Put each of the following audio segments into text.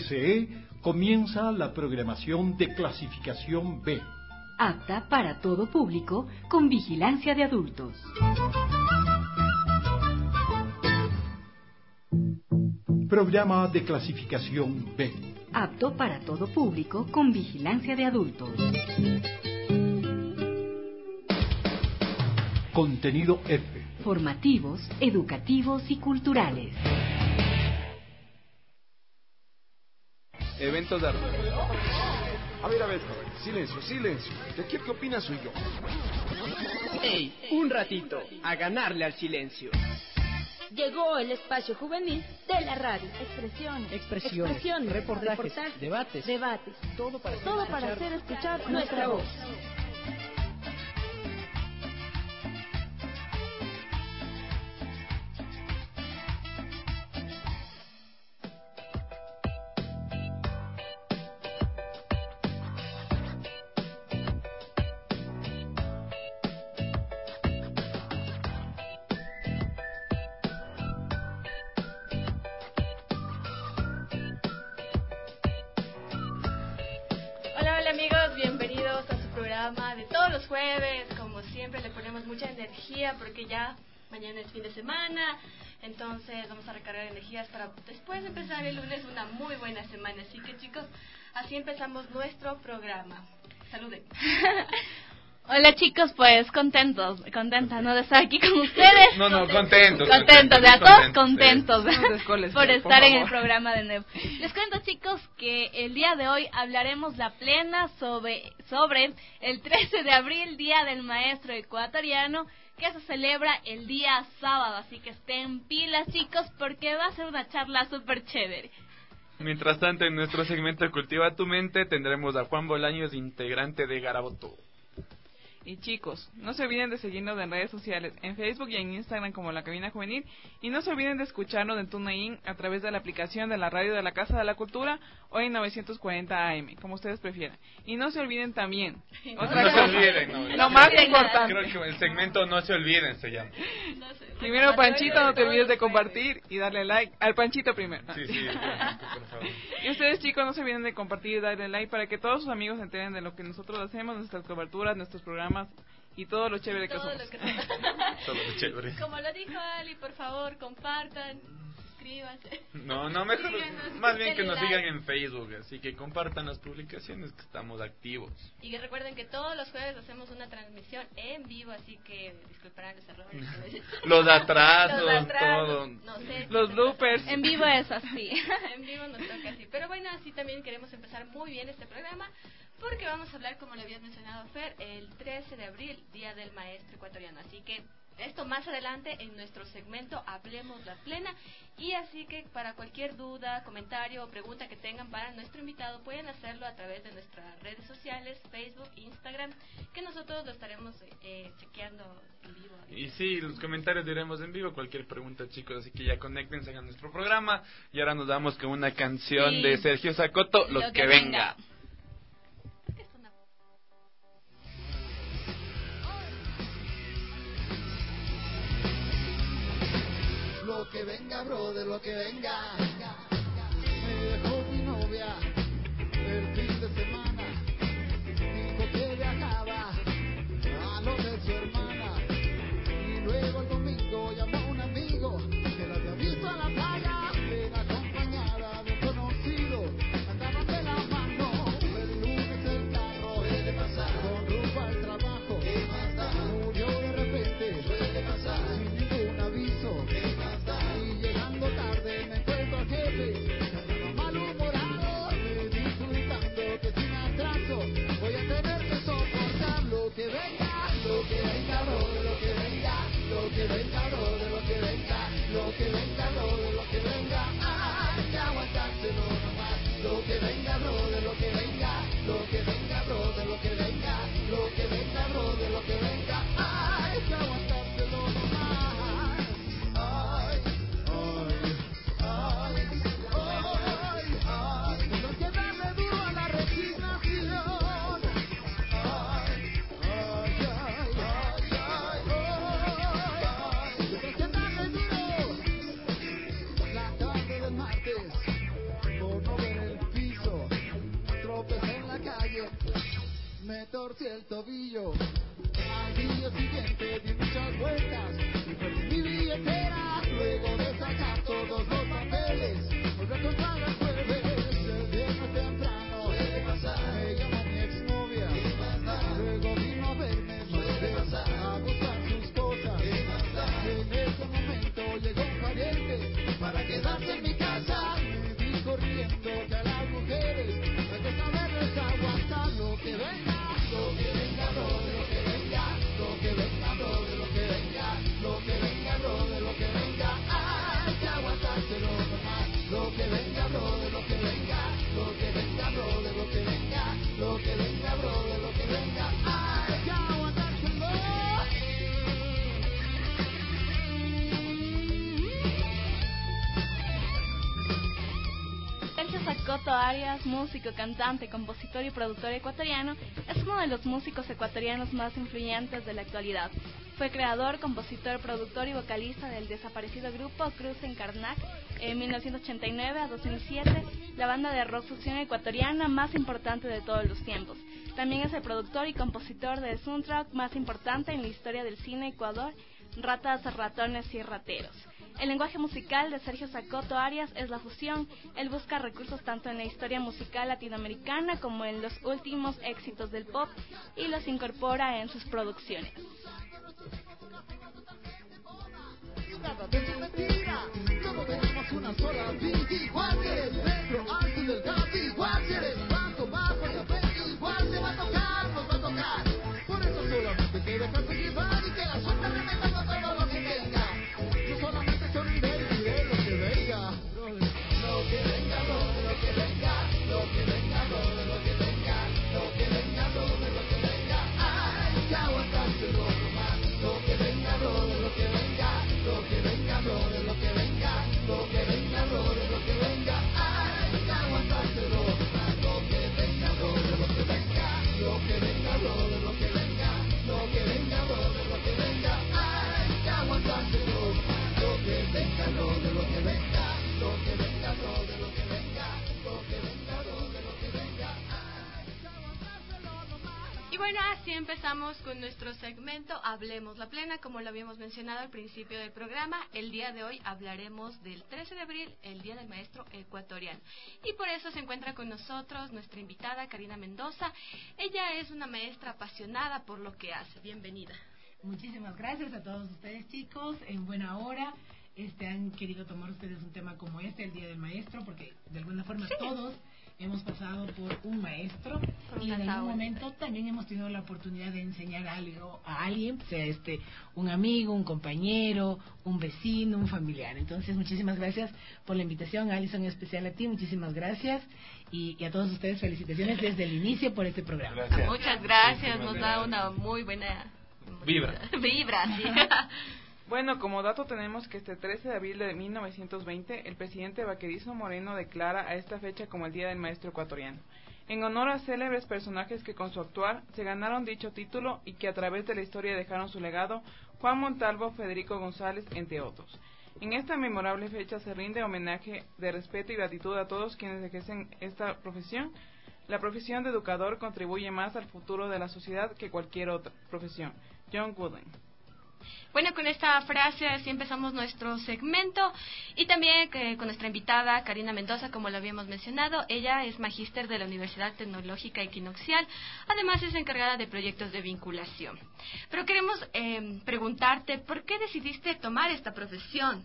RCE comienza la programación de clasificación B. Apta para todo público, con vigilancia de adultos. Programa de clasificación B. Apto para todo público, con vigilancia de adultos. Contenido F. Formativos, educativos y culturales. Eventos de... A ver, silencio. ¿De qué opinas soy yo? ¡Ey! Un ratito, a ganarle al silencio. Llegó el espacio juvenil de la radio. Expresiones, reportajes, debates. Todo para hacer escuchar nuestra voz. De todos los jueves, como siempre le ponemos mucha energía porque ya mañana es fin de semana, entonces vamos a recargar energías para después empezar el lunes una muy buena semana. Así que chicos, así empezamos nuestro programa. Saluden. Hola chicos, pues contenta, ¿no? De estar aquí con ustedes. Contentos. De a todos contentos por estar estar en el programa de NEP. Les cuento chicos que el día de hoy hablaremos la plena sobre el 13 de abril, Día del Maestro Ecuatoriano, que se celebra el día sábado. Así que estén pilas chicos porque va a ser una charla súper chévere. Mientras tanto, en nuestro segmento Cultiva tu Mente tendremos a Juan Bolaños, integrante de Garaboto. Y chicos, no se olviden de seguirnos en redes sociales, en Facebook y en Instagram como La Cabina Juvenil. Y no se olviden de escucharnos en TuneIn a través de la aplicación de la radio de la Casa de la Cultura o en 940 AM, como ustedes prefieran. Y no se olviden también, lo más importante. Creo que el segmento No se olviden se llama. Primero, Panchito, no te olvides de compartir y darle like. Al Panchito primero. Sí, por favor. Y ustedes chicos, no se olviden de compartir y darle like para que todos sus amigos se enteren de lo que nosotros hacemos, nuestras coberturas, nuestros programas y todo lo chévere que somos. Todo lo chévere. Como lo dijo Ali, por favor, compartan, suscríbanse. No, mejor, más bien que nos sigan en Facebook, así que compartan las publicaciones que estamos activos. Y que recuerden que todos los jueves hacemos una transmisión en vivo, así que disculparán los errores. Los atrasos, todo. No sé, los bloopers. En vivo es así. En vivo nos toca así. Pero bueno, así también queremos empezar muy bien este programa, porque vamos a hablar, como le habías mencionado Fer, el 13 de abril, Día del Maestro Ecuatoriano. Así que esto más adelante en nuestro segmento Hablemos la Plena. Y así que para cualquier duda, comentario o pregunta que tengan para nuestro invitado, pueden hacerlo a través de nuestras redes sociales, Facebook, Instagram, que nosotros lo estaremos chequeando en vivo. Y sí, los comentarios diremos en vivo, cualquier pregunta chicos, así que ya conéctense a nuestro programa. Y ahora nos damos con una canción de Sergio Zacoto, Lo que venga. Lo que venga, brother, lo que venga. Me dejó mi novia el fin de semana. Dijo que viajaba a lo de su hermana. Y luego el domingo llamó a un amigo que la había visto a la playa. Era acompañada de un conocido. Andaban de la mano. El lunes el carro suele pasar con rumbo al trabajo. ¿Qué más da? Murió de repente. Suele pasar sin ningún aviso. Y llegando tarde me encuentro al jefe torcí el tobillo. Al día siguiente di muchas vueltas y perdí mi billetera. Luego de sacar todos los papeles, volví a comprar el jueves. El viernes temprano, puede pasar, me llamó mi exnovia. ¿Qué más da? Luego vino a verme, puede pasar, a buscar sus cosas. ¿Qué más da? En ese momento llegó un pariente para quedarse en mi casa. Me vi corriendo que a las mujeres hay que saberles aguantar lo que venga, bro, de lo que venga, lo que venga, bro, de lo que venga, lo que venga, bro, de lo que venga, hay que aguantárselo nomás, lo que venga, bro, de lo que venga, lo que venga, bro, de lo que venga, lo que venga, bro, de lo que venga, hay que aguantárselo. Sergio Sacoto Arias, músico, cantante, compositor y productor ecuatoriano, es uno de los músicos ecuatorianos más influyentes de la actualidad. Fue creador, compositor, productor y vocalista del desaparecido grupo Cruz en Karnak en 1989 a 2007, la banda de rock fusión ecuatoriana más importante de todos los tiempos. También es el productor y compositor del soundtrack más importante en la historia del cine Ecuador, Ratas, Ratones y Rateros. El lenguaje musical de Sergio Sacoto Arias es la fusión. Él busca recursos tanto en la historia musical latinoamericana como en los últimos éxitos del pop y los incorpora en sus producciones. Nada de tu mentira, luego tenemos una sola vida. Igual que eres negro, alto y delgado, igual que eres blanco, bajo y apellido, igual te va a tocar, nos va a tocar. Por eso solamente te dejas de llevar y que la suerte remeta con todo lo que venga. Yo solamente sonreiré y diré lo que venga. Lo que venga, bro, de lo que venga, lo que venga, bro, de lo que venga, lo que venga, bro, de lo que venga, hay que aguantárselo nomás. Lo que venga, bro, de lo que venga, lo que venga, bro, de lo que venga, lo que venga, bro, de lo que venga, hay que aguantárselo nomás. Lo que venga, bro, de lo que venga, lo que venga, bro, de lo que venga, lo que venga, bro, de lo que venga, hay que aguantárselo nomás. Lo que venga, bro, de lo que venga, lo que venga, bro, de lo que venga, lo que venga, bro, de lo que venga, hay que aguantárselo nomás. Y bueno, así empezamos con nuestro segmento Hablemos la Plena, como lo habíamos mencionado al principio del programa. El día de hoy hablaremos del 13 de abril, el Día del Maestro Ecuatoriano. Y por eso se encuentra con nosotros nuestra invitada Karina Mendoza. Ella es una maestra apasionada por lo que hace. Bienvenida. Muchísimas gracias a todos ustedes, chicos, en buena hora. Han querido tomar ustedes un tema como este, el Día del Maestro, porque de alguna forma todos hemos pasado por un maestro y en algún momento también hemos tenido la oportunidad de enseñar algo a alguien, sea un amigo, un compañero, un vecino, un familiar. Entonces, muchísimas gracias por la invitación, Alison, en especial a ti, muchísimas gracias y a todos ustedes felicitaciones desde el inicio por este programa. Gracias. Muchas gracias, nos da una muy buena vibra. Sí. Bueno, como dato tenemos que este 13 de abril de 1920, el presidente Baquerizo Moreno declara a esta fecha como el Día del Maestro Ecuatoriano, en honor a célebres personajes que con su actuar se ganaron dicho título y que a través de la historia dejaron su legado, Juan Montalvo, Federico González, entre otros. En esta memorable fecha se rinde homenaje de respeto y gratitud a todos quienes ejercen esta profesión. La profesión de educador contribuye más al futuro de la sociedad que cualquier otra profesión. John Wooden. Bueno, con esta frase así empezamos nuestro segmento y también con nuestra invitada Karina Mendoza, como lo habíamos mencionado. Ella es magíster de la Universidad Tecnológica Equinoccial, además es encargada de proyectos de vinculación. Pero queremos preguntarte, ¿por qué decidiste tomar esta profesión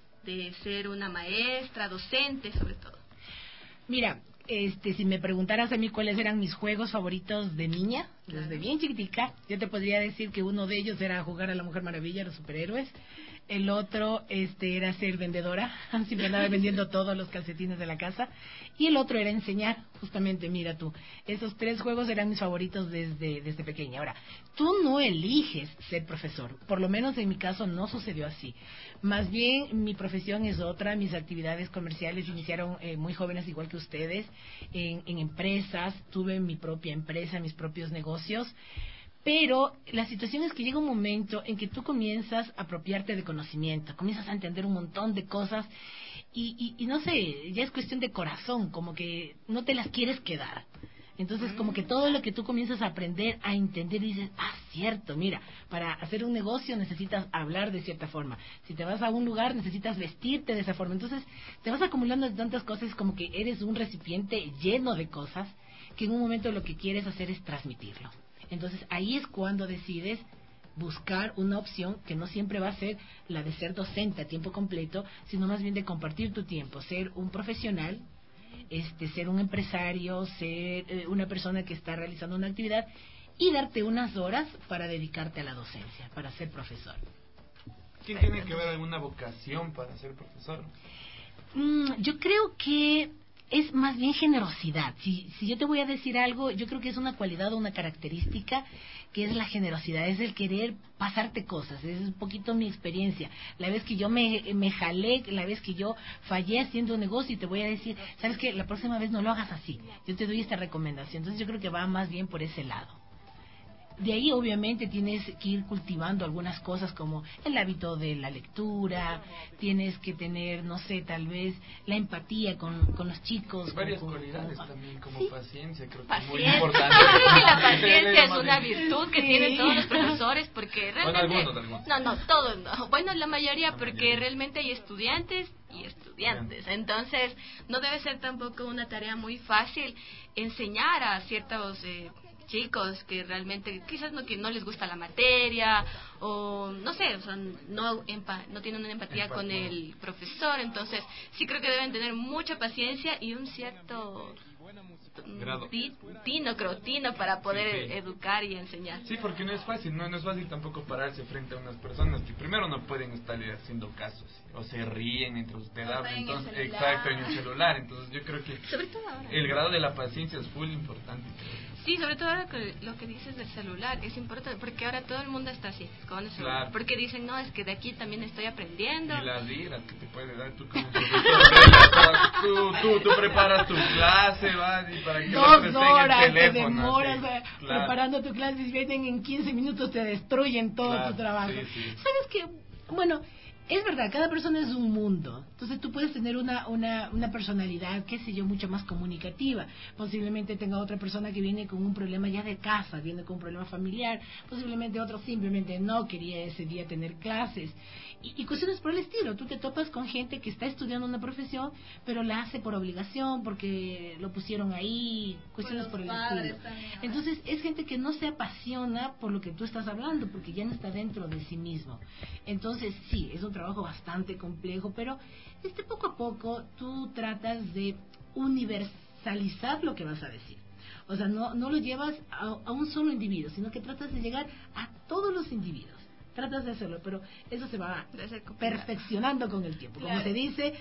de ser una maestra, docente sobre todo? Mira, si me preguntaras a mí cuáles eran mis juegos favoritos de niña, desde bien chiquitica, yo te podría decir que uno de ellos era jugar a la Mujer Maravilla, a los superhéroes. El otro era ser vendedora, siempre andaba vendiendo todos los calcetines de la casa. Y el otro era enseñar, justamente, mira tú. Esos 3 juegos eran mis favoritos desde pequeña. Ahora, tú no eliges ser profesor, por lo menos en mi caso no sucedió así. Más bien, mi profesión es otra, mis actividades comerciales iniciaron muy jóvenes, igual que ustedes, en empresas, tuve mi propia empresa, mis propios negocios. Pero la situación es que llega un momento en que tú comienzas a apropiarte de conocimiento, comienzas a entender un montón de cosas y no sé, ya es cuestión de corazón, como que no te las quieres quedar. Entonces, como que todo lo que tú comienzas a aprender, a entender, dices, cierto, mira, para hacer un negocio necesitas hablar de cierta forma. Si te vas a un lugar, necesitas vestirte de esa forma. Entonces, te vas acumulando de tantas cosas, como que eres un recipiente lleno de cosas, que en un momento lo que quieres hacer es transmitirlo. Entonces, ahí es cuando decides buscar una opción que no siempre va a ser la de ser docente a tiempo completo, sino más bien de compartir tu tiempo, ser un profesional, ser un empresario, ser una persona que está realizando una actividad y darte unas horas para dedicarte a la docencia, para ser profesor. ¿Quién tiene que ver alguna vocación para ser profesor? Yo creo que es más bien generosidad. Si yo te voy a decir algo, yo creo que es una cualidad o una característica que es la generosidad, es el querer pasarte cosas, es un poquito mi experiencia. La vez que yo me jalé, la vez que yo fallé haciendo un negocio y te voy a decir, ¿sabes qué? La próxima vez no lo hagas así, yo te doy esta recomendación. Entonces yo creo que va más bien por ese lado. De ahí obviamente tienes que ir cultivando algunas cosas como el hábito de la lectura, tienes que tener, no sé, tal vez la empatía con los chicos. Varias cualidades también, como ¿sí? Paciencia, creo que Paciencia. es muy importante. La paciencia es una virtud que tienen todos los profesores porque realmente... Bueno, algunos. No, todos no. Bueno, la mayoría porque realmente hay estudiantes y estudiantes. Entonces, no debe ser tampoco una tarea muy fácil enseñar a ciertos... chicos que realmente quizás que no les gusta la materia o no sé, o sea, no tienen una empatía con el profesor. Entonces sí creo que deben tener mucha paciencia y un cierto grado tino para poder educar y enseñar. Sí, porque no es fácil, no es fácil tampoco pararse frente a unas personas que primero no pueden estar haciendo casos o se ríen mientras usted habla, entonces exacto, en el celular. Entonces yo creo que sobre todo ahora el grado de la paciencia es full importante, creo. Sí, sobre todo ahora que lo que dices del celular es importante, porque ahora todo el mundo está así, con el celular. Claro. Porque dicen, no, es que de aquí también estoy aprendiendo. Y las vidas que te puede dar tú como profesor. tú preparas tu clase, vas y para que 2 horas el teléfono, te demoras sí, preparando tu clase y vienen en 15 minutos, te destruyen todo tu trabajo. Sí. ¿Sabes qué? Bueno, es verdad, cada persona es un mundo. Entonces tú puedes tener una personalidad, qué sé yo, mucho más comunicativa. Posiblemente tenga otra persona que viene con un problema ya de casa, viene con un problema familiar. Posiblemente otro simplemente no quería ese día tener clases. Y cuestiones por el estilo. Tú te topas con gente que está estudiando una profesión, pero la hace por obligación, porque lo pusieron ahí, cuestiones por el estilo. Entonces es gente que no se apasiona por lo que tú estás hablando, porque ya no está dentro de sí mismo. Entonces sí, es un trabajo bastante complejo, pero poco a poco tú tratas de universalizar lo que vas a decir. O sea, no lo llevas a un solo individuo, sino que tratas de llegar a todos los individuos. Tratas de hacerlo, pero eso se va perfeccionando con el tiempo. Como se dice,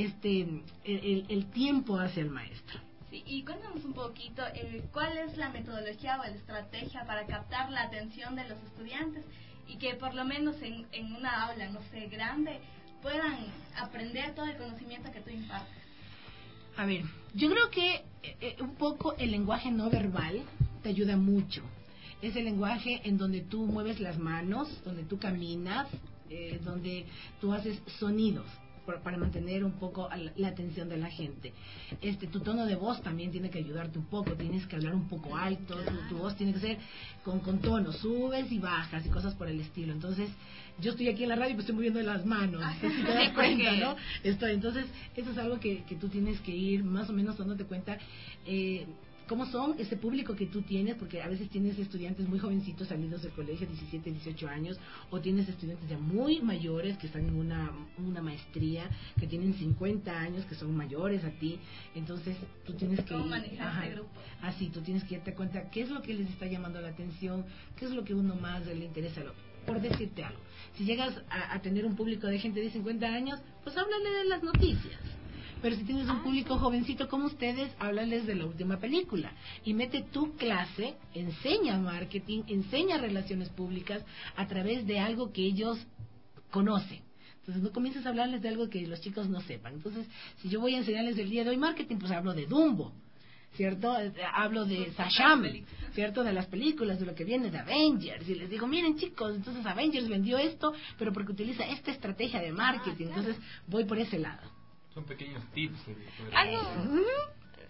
el tiempo hace al maestro. Sí, y cuéntanos un poquito, ¿cuál es la metodología o la estrategia para captar la atención de los estudiantes y que por lo menos en una aula, no sé, grande, puedan aprender todo el conocimiento que tú impartes? A ver, yo creo que un poco el lenguaje no verbal te ayuda mucho. Es el lenguaje en donde tú mueves las manos, donde tú caminas, donde tú haces sonidos para mantener un poco la atención de la gente. Tu tono de voz también tiene que ayudarte un poco, tienes que hablar un poco alto, tu voz tiene que ser con tono, subes y bajas y cosas por el estilo. Entonces, yo estoy aquí en la radio y me estoy moviendo las manos, si te das cuenta, ¿no? Entonces, eso es algo que tú tienes que ir más o menos dándote cuenta cómo son ese público que tú tienes, porque a veces tienes estudiantes muy jovencitos salidos del colegio, 17, 18 años, o tienes estudiantes ya muy mayores que están en una maestría, que tienen 50 años, que son mayores a ti. Entonces tú tienes que ¿cómo manejar ese grupo? Así, tú tienes que darte cuenta qué es lo que les está llamando la atención, qué es lo que uno más le interesa. Por decirte algo, si llegas a tener un público de gente de 50 años, pues háblale de las noticias. Pero si tienes un público jovencito como ustedes, háblales de la última película. Y mete tu clase, enseña marketing, enseña relaciones públicas a través de algo que ellos conocen. Entonces no comiences a hablarles de algo que los chicos no sepan. Entonces, si yo voy a enseñarles el día de hoy marketing, pues hablo de Dumbo, ¿cierto? Hablo de Sasham, ¿cierto? De las películas, de lo que viene de Avengers. Y les digo, miren chicos, entonces Avengers vendió esto, pero porque utiliza esta estrategia de marketing. Entonces voy por ese lado. Son pequeños tips.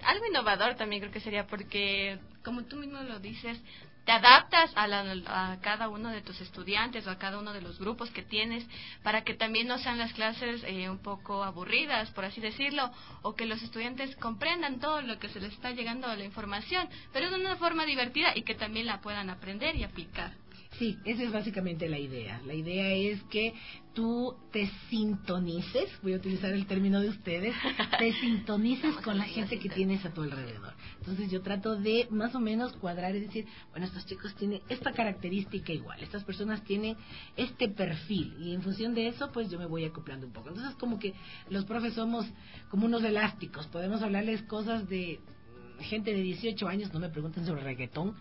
algo innovador también creo que sería, porque como tú mismo lo dices, te adaptas a cada uno de tus estudiantes o a cada uno de los grupos que tienes, para que también no sean las clases un poco aburridas, por así decirlo, o que los estudiantes comprendan todo lo que se les está llegando a la información, pero de una forma divertida y que también la puedan aprender y aplicar. Sí, esa es básicamente la idea. La idea es que tú te sintonices, voy a utilizar el término de ustedes, te sintonices con la gente que tienes a tu alrededor. Entonces yo trato de más o menos cuadrar y decir, bueno, estos chicos tienen esta característica igual, estas personas tienen este perfil, y en función de eso pues yo me voy acoplando un poco. Entonces como que los profes somos como unos elásticos, podemos hablarles cosas de gente de 18 años, no me pregunten sobre reggaetón.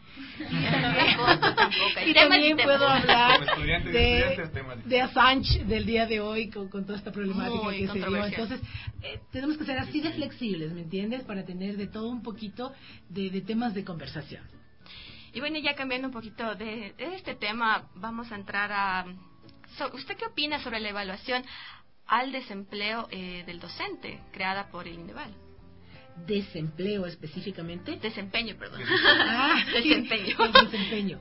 Y también puedo hablar de Assange del día de hoy con toda esta problemática que se dio. Entonces, tenemos que ser así de flexibles, ¿me entiendes? Para tener de todo un poquito de temas de conversación. Y bueno, ya cambiando un poquito de este tema, vamos a entrar a... ¿Usted qué opina sobre la evaluación al desempleo del docente creada por el INDEVAL? ¿Desempleo específicamente? Desempeño, perdón. Desempeño.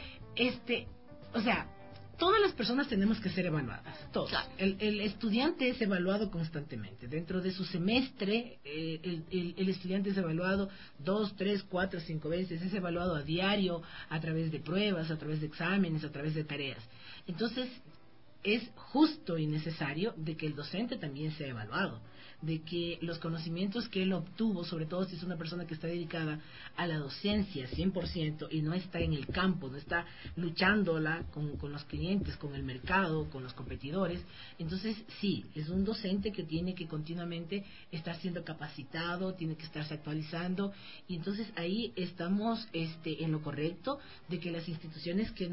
O sea, todas las personas tenemos que ser evaluadas, todos. Claro. El estudiante es evaluado constantemente. Dentro de su semestre, el estudiante es evaluado 2, 3, 4, 5 veces. Es evaluado a diario, a través de pruebas, a través de exámenes, a través de tareas. Entonces, es justo y necesario de que el docente también sea evaluado, de que los conocimientos que él obtuvo, sobre todo si es una persona que está dedicada a la docencia 100% y no está en el campo, no está luchándola con los clientes, con el mercado, con los competidores, entonces sí, es un docente que tiene que continuamente estar siendo capacitado, tiene que estarse actualizando, y entonces ahí estamos en lo correcto de que las instituciones que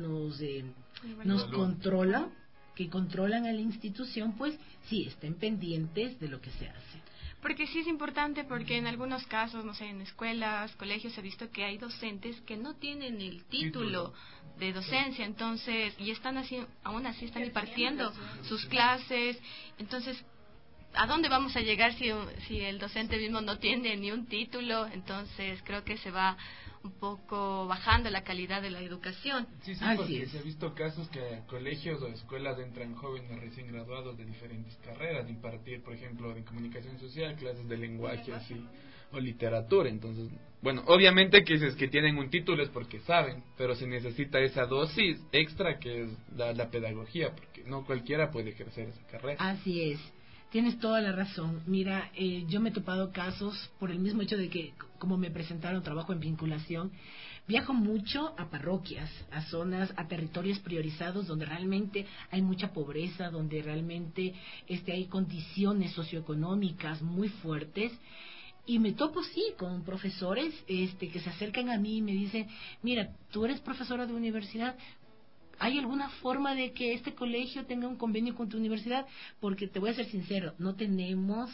nos controlan, que controlan a la institución, pues sí, estén pendientes de lo que se hace. Porque sí es importante, porque en algunos casos, no sé, en escuelas, colegios, he visto que hay docentes que no tienen el título de docencia, entonces, y están así, aún así están impartiendo sus clases, entonces, ¿a dónde vamos a llegar si el docente mismo no tiene ni un título? Entonces, creo que se va un poco bajando la calidad de la educación. Sí, porque se ha visto casos que a colegios o escuelas entran jóvenes recién graduados de diferentes carreras, de impartir, por ejemplo, de comunicación social, clases de lenguaje así, o literatura. Entonces, bueno, obviamente que si es que tienen un título es porque saben, pero se necesita esa dosis extra que es la pedagogía, porque no cualquiera puede ejercer esa carrera. Así es. Tienes toda la razón. Mira, yo me he topado casos por el mismo hecho de que, como me presentaron trabajo en vinculación, viajo mucho a parroquias, a zonas, a territorios priorizados donde realmente hay mucha pobreza, donde realmente hay condiciones socioeconómicas muy fuertes. Y me topo, sí, con profesores que se acercan a mí y me dicen, mira, tú eres profesora de universidad, ¿hay alguna forma de que este colegio tenga un convenio con tu universidad? Porque te voy a ser sincero, no tenemos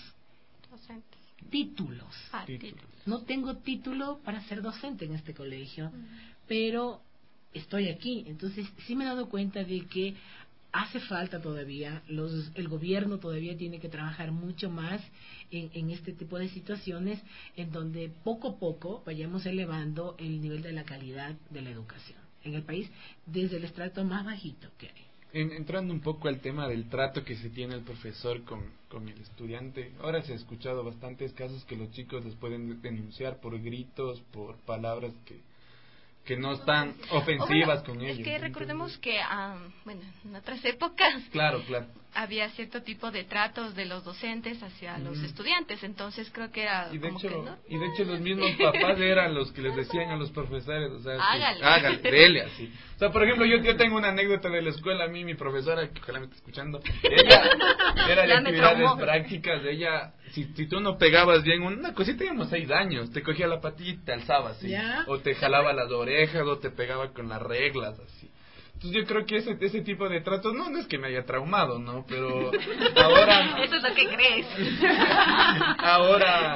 títulos. No tengo título para ser docente en este colegio, pero estoy aquí. Entonces sí me he dado cuenta de que hace falta todavía, el gobierno todavía tiene que trabajar mucho más en este tipo de situaciones, en donde poco a poco vayamos elevando el nivel de la calidad de la educación en el país, desde el estrato más bajito que hay. Entrando un poco al tema del trato que se tiene el profesor con el estudiante, ahora se ha escuchado bastantes casos que los chicos les pueden denunciar por gritos, por palabras que no están ofensivas con ellos. Es que recordemos que, en otras épocas, claro, había cierto tipo de tratos de los docentes hacia los estudiantes, entonces creo que era y de como hecho los mismos papás eran los que les decían a los profesores, o sea, hágale, dele así. O sea, por ejemplo, yo tengo una anécdota de la escuela. A mí, mi profesora, que ojalá me esté escuchando, ella era de actividades prácticas, de ella, si tú no pegabas bien una cosita, íbamos 6 años, te cogía la patilla y te alzaba así, o te jalaba las orejas, o te pegaba con las reglas, así. Entonces yo creo que ese tipo de tratos no es que me haya traumado, ¿no? Pero ahora... Eso es lo que crees.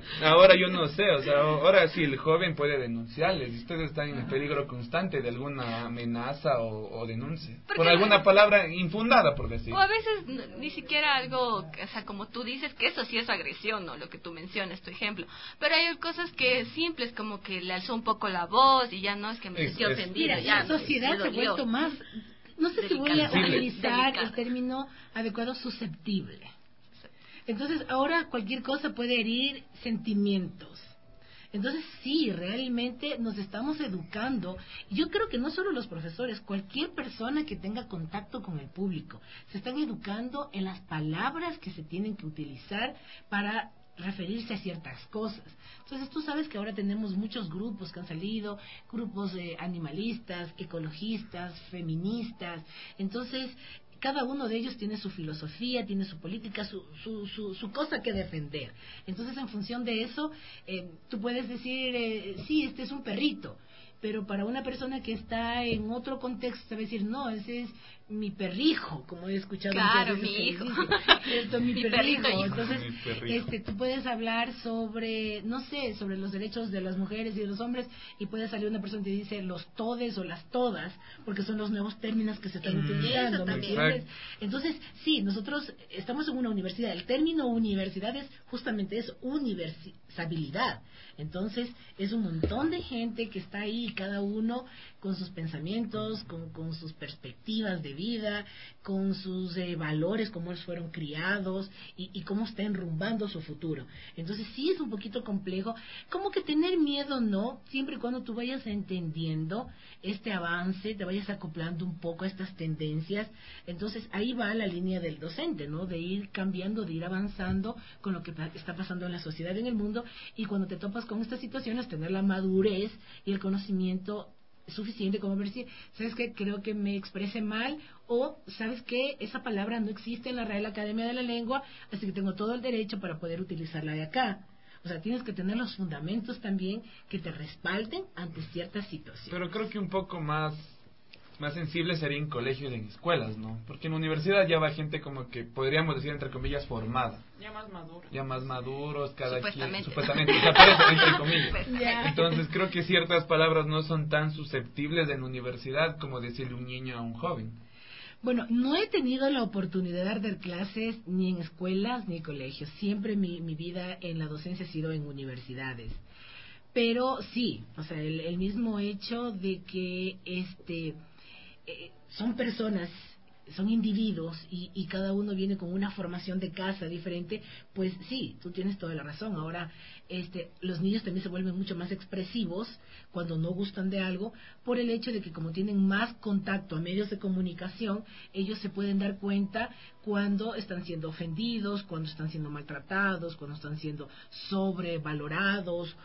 Ahora yo no sé, o sea, ahora sí el joven puede denunciarles y ustedes están en el peligro constante de alguna amenaza o denuncia por alguna palabra infundada, por decir. O a veces ni siquiera algo, o sea, como tú dices, que eso sí es agresión, ¿no? Lo que tú mencionas, tu ejemplo. Pero hay cosas que simples, como que le alzó un poco la voz y ya no es que me sentí ofendida. Mira, ya la sociedad se ha vuelto más, no sé si voy a utilizar el término adecuado, susceptible. Entonces, ahora cualquier cosa puede herir sentimientos. Entonces, sí, realmente nos estamos educando. Yo creo que no solo los profesores, cualquier persona que tenga contacto con el público, se están educando en las palabras que se tienen que utilizar para referirse a ciertas cosas. Entonces tú sabes que ahora tenemos muchos grupos que han salido, grupos animalistas, ecologistas, feministas. Entonces cada uno de ellos tiene su filosofía, tiene su política, su cosa que defender. Entonces en función de eso tú puedes decir, sí, este es un perrito, pero para una persona que está en otro contexto se va a decir, no, ese es mi perrijo, como he escuchado. Claro, mi hijo. Esto, mi perrijo. Entonces, mi perrijo. Tú puedes hablar sobre, no sé, sobre los derechos de las mujeres y de los hombres, y puede salir una persona que dice los todes o las todas, porque son los nuevos términos que se están utilizando, ¿me entiendes? Entonces, sí, nosotros estamos en una universidad. El término universidad es justamente eso, universabilidad. Entonces, es un montón de gente que está ahí, cada uno con sus pensamientos, con sus perspectivas de vida, con sus valores, cómo ellos fueron criados y cómo está enrumbando su futuro. Entonces sí es un poquito complejo, como que tener miedo no, siempre y cuando tú vayas entendiendo este avance, te vayas acoplando un poco a estas tendencias. Entonces ahí va la línea del docente, ¿no? De ir cambiando, de ir avanzando con lo que está pasando en la sociedad, en el mundo, y cuando te topas con estas situaciones, tener la madurez y el conocimiento suficiente como para decir, ¿sabes qué? Creo que me expresé mal, o ¿sabes qué? Esa palabra no existe en la Real Academia de la Lengua, así que tengo todo el derecho para poder utilizarla de acá. O sea, tienes que tener los fundamentos también que te respalden ante ciertas situaciones. Pero creo que un poco más sensible sería en colegios y en escuelas, ¿no? Porque en universidad ya va gente como que podríamos decir entre comillas formada. Ya más maduros, cada quien. Supuestamente. O sea, por eso, entre comillas. Entonces creo que ciertas palabras no son tan susceptibles en universidad como decirle un niño a un joven. Bueno, no he tenido la oportunidad de dar clases ni en escuelas ni en colegios. Siempre mi vida en la docencia ha sido en universidades. Pero sí, o sea, el mismo hecho de que son personas, son individuos y cada uno viene con una formación de casa diferente, pues sí, tú tienes toda la razón. Ahora los niños también se vuelven mucho más expresivos cuando no gustan de algo, por el hecho de que como tienen más contacto a medios de comunicación, ellos se pueden dar cuenta cuando están siendo ofendidos, cuando están siendo maltratados, cuando están siendo sobrevalorados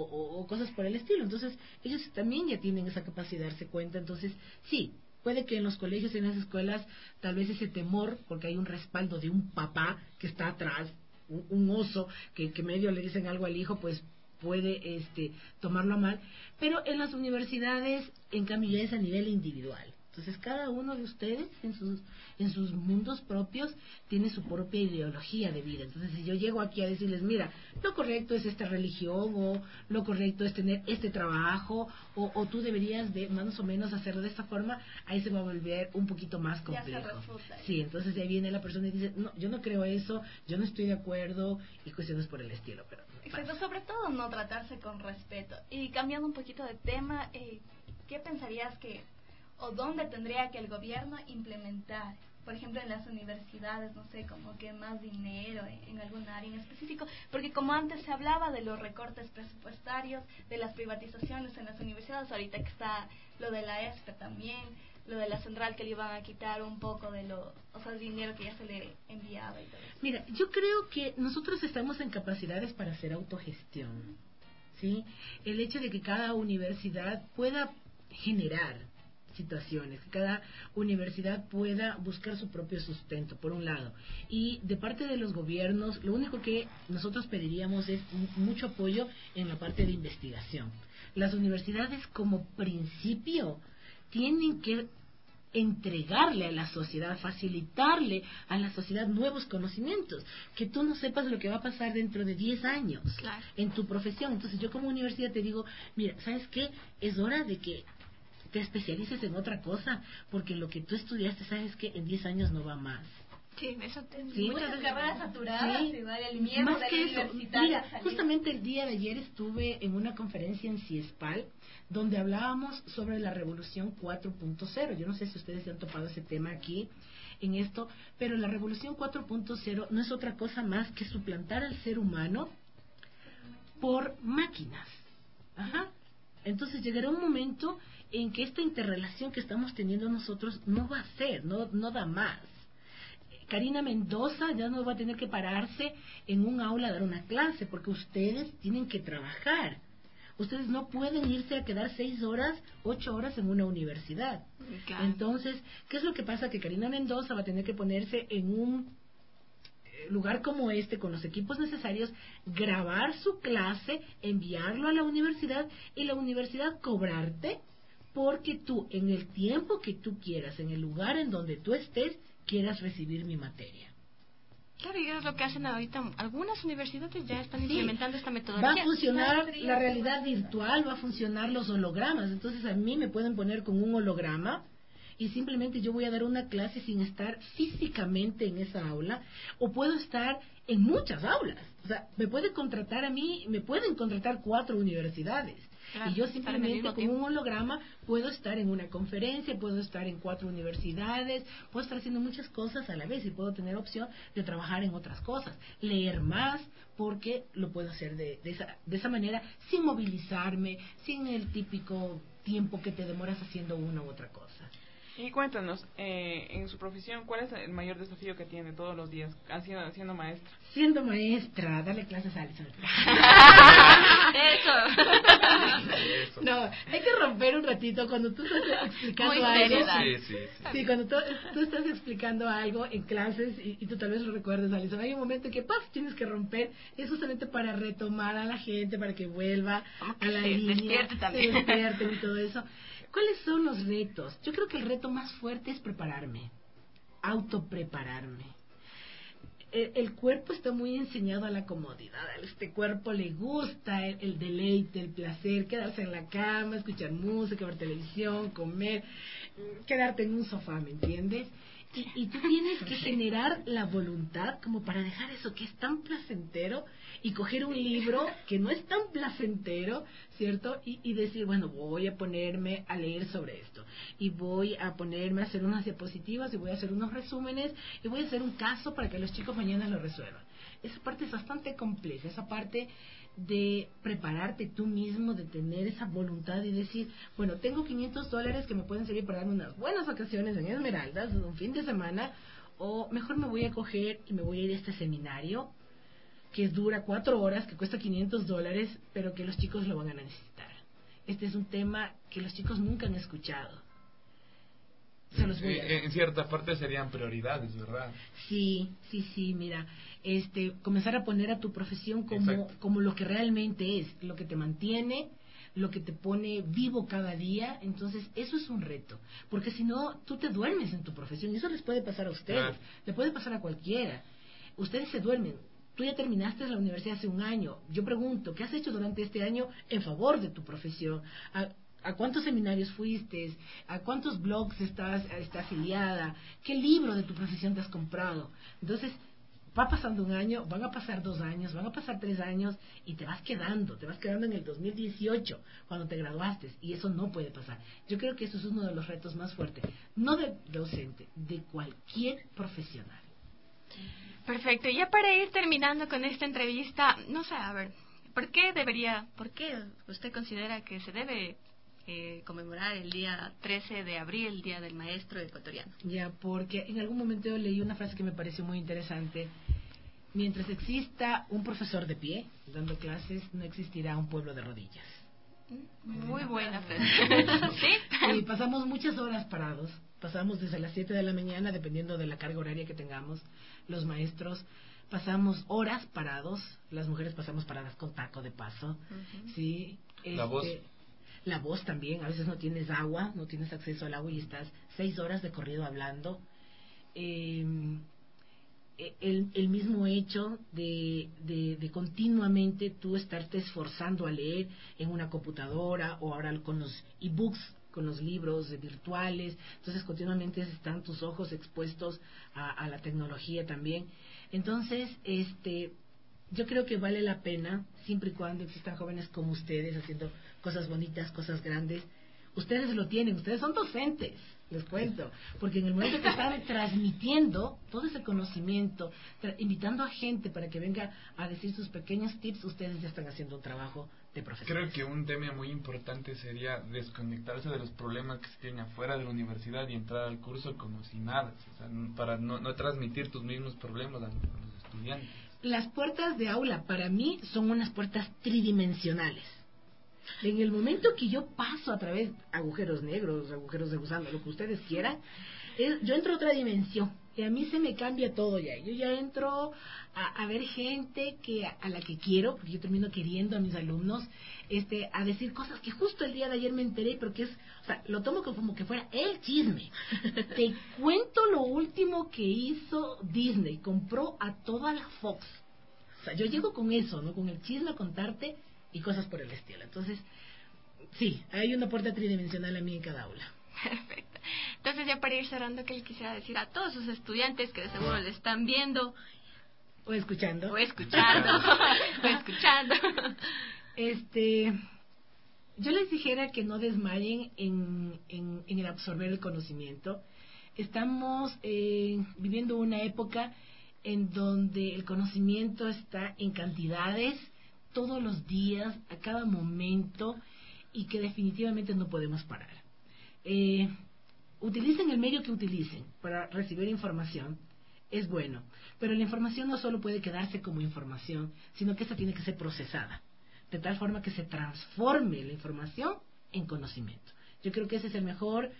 o cosas por el estilo. Entonces ellos también ya tienen esa capacidad de darse cuenta. Entonces sí, puede que en los colegios y en las escuelas tal vez ese temor, porque hay un respaldo de un papá que está atrás, un oso que medio le dicen algo al hijo, pues puede tomarlo a mal. Pero en las universidades, en cambio, ya es a nivel individual. Entonces cada uno de ustedes en sus mundos propios tiene su propia ideología de vida. Entonces si yo llego aquí a decirles, mira, lo correcto es esta religión, o lo correcto es tener este trabajo, o tú deberías de más o menos hacerlo de esta forma, ahí se va a volver un poquito más complejo. Sí, entonces ahí viene la persona y dice, no, yo no creo eso, yo no estoy de acuerdo, y cuestiones por el estilo. Pero exacto, sobre todo no tratarse con respeto. Y cambiando un poquito de tema, ¿qué pensarías que o dónde tendría que el gobierno implementar, por ejemplo en las universidades, no sé, como que más dinero en algún área en específico? Porque como antes se hablaba de los recortes presupuestarios, de las privatizaciones en las universidades, ahorita que está lo de la ESPE también, lo de la central, que le iban a quitar un poco de el dinero que ya se le enviaba y todo eso. Mira, yo creo que nosotros estamos en capacidades para hacer autogestión, ¿sí? El hecho de que cada universidad pueda generar situaciones, que cada universidad pueda buscar su propio sustento, por un lado, y de parte de los gobiernos, lo único que nosotros pediríamos es mucho apoyo en la parte de investigación. Las universidades como principio tienen que entregarle a la sociedad, facilitarle a la sociedad nuevos conocimientos, que tú no sepas lo que va a pasar dentro de 10 años en tu profesión. Entonces yo como universidad te digo, mira, ¿sabes qué? Es hora de que te especialices en otra cosa, porque lo que tú estudiaste, ¿sabes qué? En 10 años no va más. Sí, eso muchas carreras saturadas, igual el miedo más de que la eso, universidad. mira, justamente el día de ayer estuve en una conferencia en CIESPAL donde hablábamos sobre la revolución 4.0. Yo no sé si ustedes se han topado ese tema aquí en esto, pero la revolución 4.0 no es otra cosa más que suplantar al ser humano por máquinas. Ajá. Entonces llegará un momento en que esta interrelación que estamos teniendo nosotros no va a ser, no da más. Karina Mendoza ya no va a tener que pararse en un aula a dar una clase, porque ustedes tienen que trabajar. Ustedes no pueden irse a quedar 6 horas, 8 horas en una universidad. Claro. Entonces, ¿qué es lo que pasa? Que Karina Mendoza va a tener que ponerse en un lugar como este, con los equipos necesarios, grabar su clase, enviarlo a la universidad y la universidad cobrarte porque tú, en el tiempo que tú quieras, en el lugar en donde tú estés, quieras recibir mi materia. Claro, y es lo que hacen ahorita. Algunas universidades ya están implementando esta metodología. Va a funcionar la realidad virtual, va a funcionar los hologramas. Entonces a mí me pueden poner con un holograma y simplemente yo voy a dar una clase sin estar físicamente en esa aula, o puedo estar en muchas aulas. O sea, me pueden contratar a mí, me pueden contratar 4 universidades. Claro, y yo simplemente con un holograma puedo estar en una conferencia, puedo estar en 4 universidades, puedo estar haciendo muchas cosas a la vez y puedo tener opción de trabajar en otras cosas, leer más, porque lo puedo hacer de esa manera, sin movilizarme, sin el típico tiempo que te demoras haciendo una u otra cosa. Y cuéntanos, en su profesión, ¿cuál es el mayor desafío que tiene todos los días siendo maestra? Siendo maestra, darle clases a Alison. Eso. No, hay que romper un ratito cuando tú estás explicando algo. Sí, cuando tú estás explicando algo en clases y tú tal vez lo recuerdes, Alison. Hay un momento en que tienes que romper, es justamente para retomar a la gente, para que vuelva a la línea, se despierten y todo eso. ¿Cuáles son los retos? Yo creo que el reto más fuerte es prepararme, autoprepararme. El cuerpo está muy enseñado a la comodidad. A este cuerpo le gusta el deleite, el placer, quedarse en la cama, escuchar música, ver televisión, comer, quedarte en un sofá, ¿me entiendes? Y tú tienes que generar la voluntad como para dejar eso que es tan placentero y coger un libro que no es tan placentero, ¿cierto? Y decir, bueno, voy a ponerme a leer sobre esto y voy a ponerme a hacer unas diapositivas y voy a hacer unos resúmenes y voy a hacer un caso para que los chicos mañana lo resuelvan. Esa parte es bastante compleja, esa parte de prepararte tú mismo, de tener esa voluntad y decir, bueno, tengo $500 que me pueden servir para darme unas buenas vacaciones en Esmeraldas, un fin de semana, o mejor me voy a coger y me voy a ir a este seminario que dura 4 horas, que cuesta $500, pero que los chicos lo van a necesitar. Este es un tema que los chicos nunca han escuchado. Se los voy a dar. En cierta parte serían prioridades, ¿verdad? Sí, mira, comenzar a poner a tu profesión como lo que realmente es, lo que te mantiene, lo que te pone vivo cada día. Entonces eso es un reto, porque si no, tú te duermes en tu profesión, y eso les puede pasar a ustedes, le puede pasar a cualquiera. Ustedes se duermen. Tú ya terminaste la universidad hace un año. Yo pregunto, ¿qué has hecho durante este año en favor de tu profesión? ¿A cuántos seminarios fuiste? ¿A cuántos blogs estás afiliada? ¿Qué libro de tu profesión te has comprado? Entonces, va pasando un año, van a pasar 2 años, van a pasar 3 años y te vas quedando en el 2018 cuando te graduaste, y eso no puede pasar. Yo creo que eso es uno de los retos más fuertes, no del docente, de cualquier profesional. Perfecto, y ya para ir terminando con esta entrevista, no sé, a ver, ¿por qué usted considera que se debe conmemorar el día 13 de abril, el Día del Maestro Ecuatoriano? Ya, porque en algún momento leí una frase que me pareció muy interesante. Mientras exista un profesor de pie dando clases, no existirá un pueblo de rodillas. Muy buena frase. ¿Sí? Y pasamos muchas horas parados. Pasamos desde las 7 de la mañana, dependiendo de la carga horaria que tengamos, los maestros. Pasamos horas parados. Las mujeres pasamos paradas con taco de paso. ¿Sí? La voz. La voz también, a veces no tienes agua, no tienes acceso al agua y estás 6 horas de corrido hablando. El mismo hecho de continuamente tú estarte esforzando a leer en una computadora o ahora con los ebooks, con los libros virtuales, entonces continuamente están tus ojos expuestos a la tecnología también. Entonces, yo creo que vale la pena, siempre y cuando existan jóvenes como ustedes haciendo cosas bonitas, cosas grandes. Ustedes lo tienen, ustedes son docentes, les cuento, porque en el momento que están transmitiendo todo ese conocimiento, invitando a gente para que venga a decir sus pequeños tips, ustedes ya están haciendo un trabajo de profesionales. Creo que un tema muy importante sería desconectarse de los problemas que se tienen afuera de la universidad y entrar al curso como si nada, o sea, para no transmitir tus mismos problemas a los estudiantes. Las puertas de aula para mí son unas puertas tridimensionales. En el momento que yo paso a través agujeros negros, agujeros de gusano, lo que ustedes quieran, yo entro a otra dimensión y a mí se me cambia todo ya. Yo ya entro a ver gente a la que quiero, porque yo termino queriendo a mis alumnos, a decir cosas que justo el día de ayer me enteré, pero que lo tomo como que fuera el chisme. Te cuento lo último que hizo Disney, compró a toda la Fox. O sea, yo llego con eso, ¿no? Con el chisme a contarte y cosas por el estilo. Entonces, sí, hay una puerta tridimensional a mí en cada aula. Perfecto. Entonces, ya para ir cerrando, ¿qué le quisiera decir a todos sus estudiantes que de seguro le están viendo? O escuchando. O escuchando. Yo les dijera que no desmayen en el absorber el conocimiento. Estamos viviendo una época en donde el conocimiento está en cantidades, todos los días, a cada momento, y que definitivamente no podemos parar. Utilicen el medio que utilicen para recibir información, es bueno, pero la información no solo puede quedarse como información, sino que esta tiene que ser procesada, de tal forma que se transforme la información en conocimiento. Yo creo que ese es el mejor,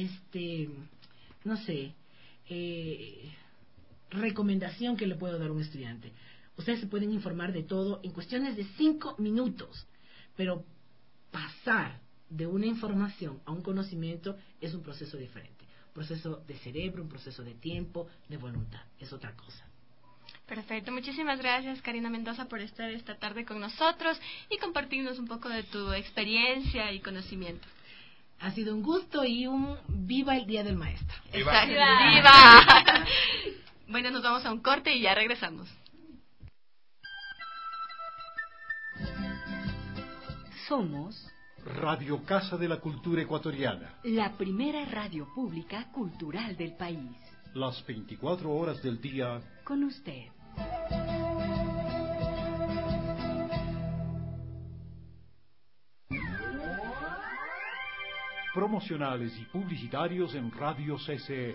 recomendación que le puedo dar a un estudiante. Ustedes se pueden informar de todo en cuestiones de 5 minutos, pero pasar de una información a un conocimiento es un proceso diferente. Un proceso de cerebro, un proceso de tiempo, de voluntad. Es otra cosa. Perfecto. Muchísimas gracias, Karina Mendoza, por estar esta tarde con nosotros y compartirnos un poco de tu experiencia y conocimiento. Ha sido un gusto y un viva el Día del Maestro. ¡Viva! ¡Viva! Bueno, nos vamos a un corte y ya regresamos. Somos Radio Casa de la Cultura Ecuatoriana, la primera radio pública cultural del país. Las 24 horas del día con usted. Promocionales y publicitarios en Radio CCE.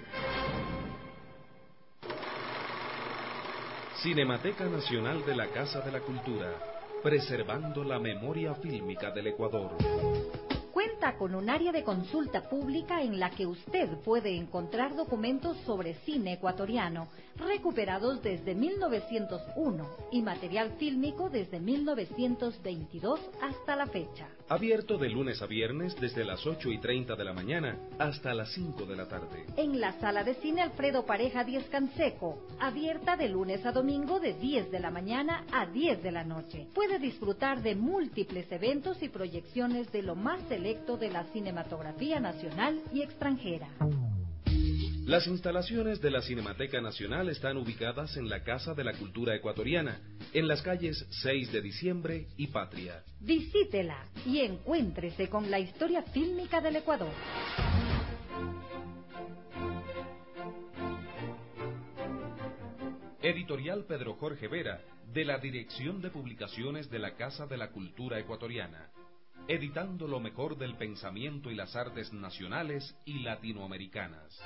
Cinemateca Nacional de la Casa de la Cultura, preservando la memoria fílmica del Ecuador. Cuenta con un área de consulta pública en la que usted puede encontrar documentos sobre cine ecuatoriano recuperados desde 1901 y material fílmico desde 1922 hasta la fecha. Abierto de lunes a viernes desde las 8:30 de la mañana hasta las 5 de la tarde. En la sala de cine Alfredo Pareja 10 Canseco, abierta de lunes a domingo de 10 de la mañana a 10 de la noche. Puede disfrutar de múltiples eventos y proyecciones de lo más selecto de la cinematografía nacional y extranjera. Las instalaciones de la Cinemateca Nacional están ubicadas en la Casa de la Cultura Ecuatoriana, en las calles 6 de Diciembre y Patria. Visítela y encuéntrese con la historia fílmica del Ecuador. Editorial Pedro Jorge Vera, de la Dirección de Publicaciones de la Casa de la Cultura Ecuatoriana. Editando lo mejor del pensamiento y las artes nacionales y latinoamericanas.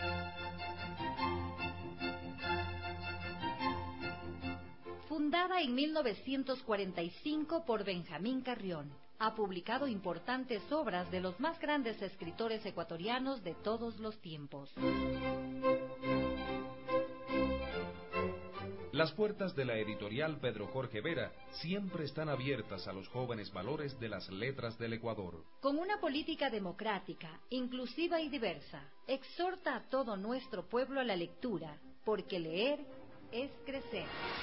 Fundada en 1945 por Benjamín Carrión, ha publicado importantes obras de los más grandes escritores ecuatorianos de todos los tiempos. Las puertas de la editorial Pedro Jorge Vera siempre están abiertas a los jóvenes valores de las letras del Ecuador. Con una política democrática, inclusiva y diversa, exhorta a todo nuestro pueblo a la lectura, porque leer es crecer.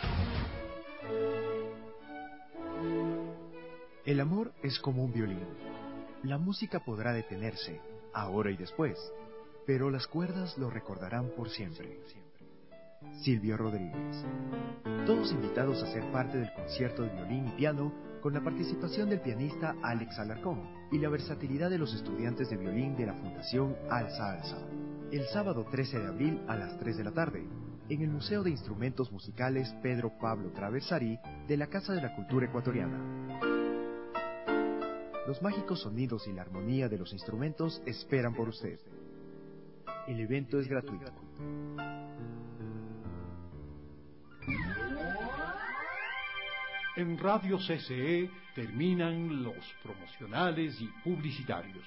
El amor es como un violín. La música podrá detenerse, ahora y después, pero las cuerdas lo recordarán por siempre. Silvio Rodríguez. Todos invitados a ser parte del concierto de violín y piano con la participación del pianista Alex Alarcón y la versatilidad de los estudiantes de violín de la Fundación Alza Alza. El sábado 13 de abril a las 3 de la tarde, en el Museo de Instrumentos Musicales Pedro Pablo Traversari de la Casa de la Cultura Ecuatoriana. Los mágicos sonidos y la armonía de los instrumentos esperan por usted. El evento es gratuito. En Radio CCE terminan los promocionales y publicitarios.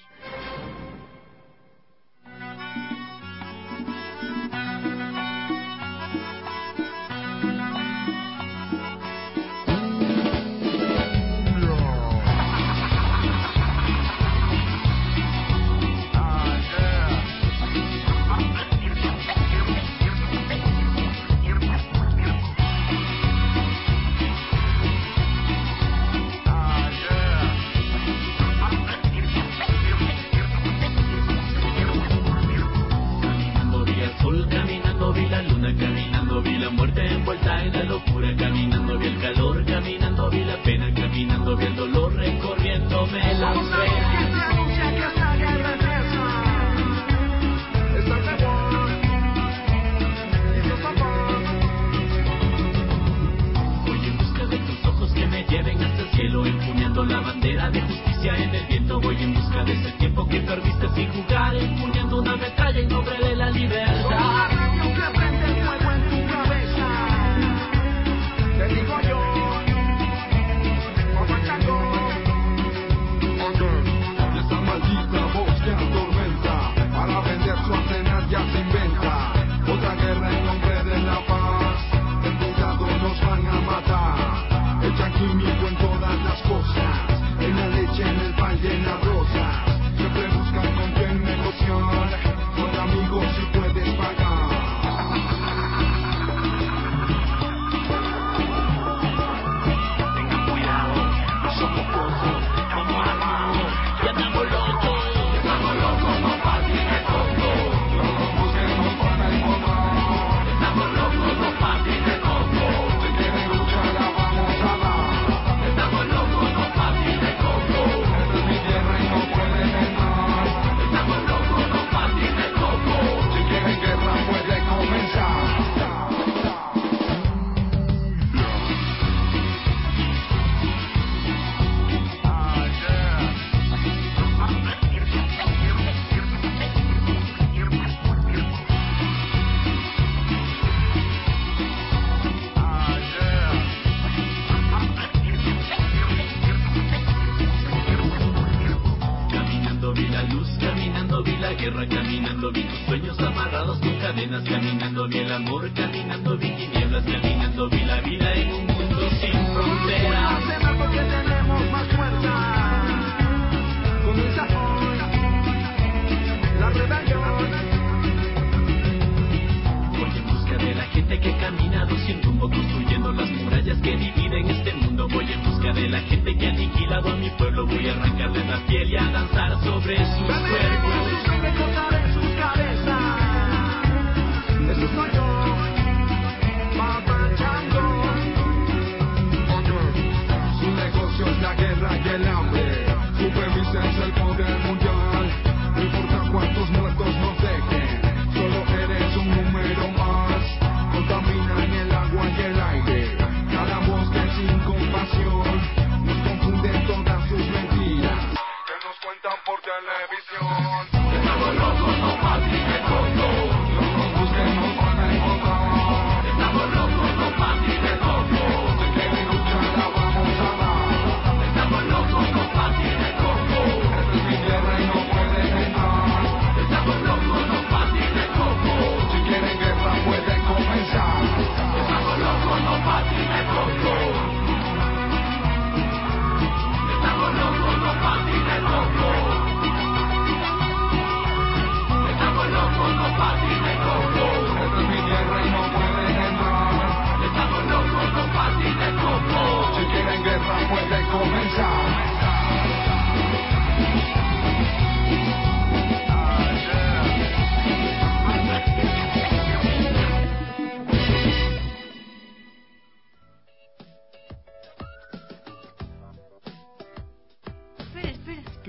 Si quieren guerra puede comenzar. Estamos locos, no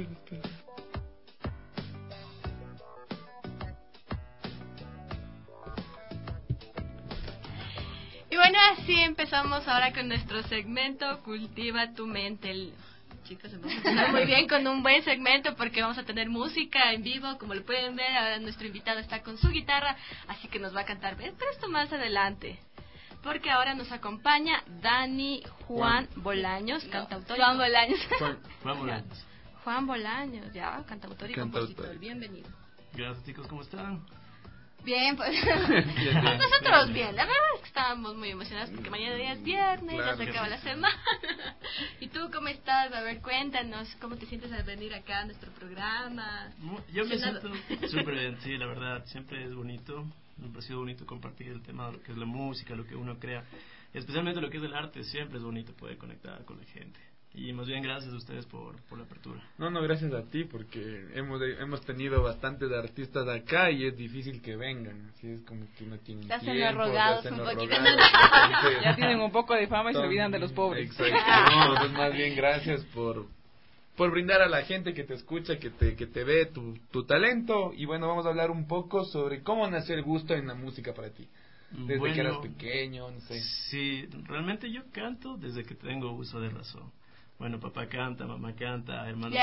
Y bueno, así empezamos ahora con nuestro segmento Cultiva tu mente. Chicos, vamos a empezar muy bien con un buen segmento porque vamos a tener música en vivo, como lo pueden ver. Ahora nuestro invitado está con su guitarra, así que nos va a cantar. Pero esto más adelante, porque ahora nos acompaña Dani Juan Bolaños, cantautor. Juan Bolaños. Juan Bolaños. Juan Bolaños, ya, cantautor y compositor. Bienvenido. Gracias, chicos, ¿cómo están? Bien, pues nosotros bien, la verdad es que estábamos muy emocionados porque mañana día es viernes, ya se acaba la semana. ¿Y tú cómo estás? A ver, cuéntanos, ¿cómo te sientes al venir acá a nuestro programa? Yo me siento súper bien, sí, la verdad, siempre es bonito, me ha sido bonito compartir el tema de lo que es la música, lo que uno crea, y especialmente lo que es el arte, siempre es bonito poder conectar con la gente. Y más bien gracias a ustedes por la apertura. No, gracias a ti, porque hemos tenido bastantes artistas acá y es difícil que vengan. Así es como que no tienen ya tiempo. Se han rogados un poquito. Ya tienen un poco de fama y se olvidan de los pobres. Exacto. No, pues más bien gracias por brindar a la gente que te escucha, que te ve tu talento. Y bueno, vamos a hablar un poco sobre cómo nació el gusto en la música para ti. Desde que eras pequeño, no sé. Sí, realmente yo canto desde que tengo uso de razón. Bueno, papá canta, mamá canta, hermanos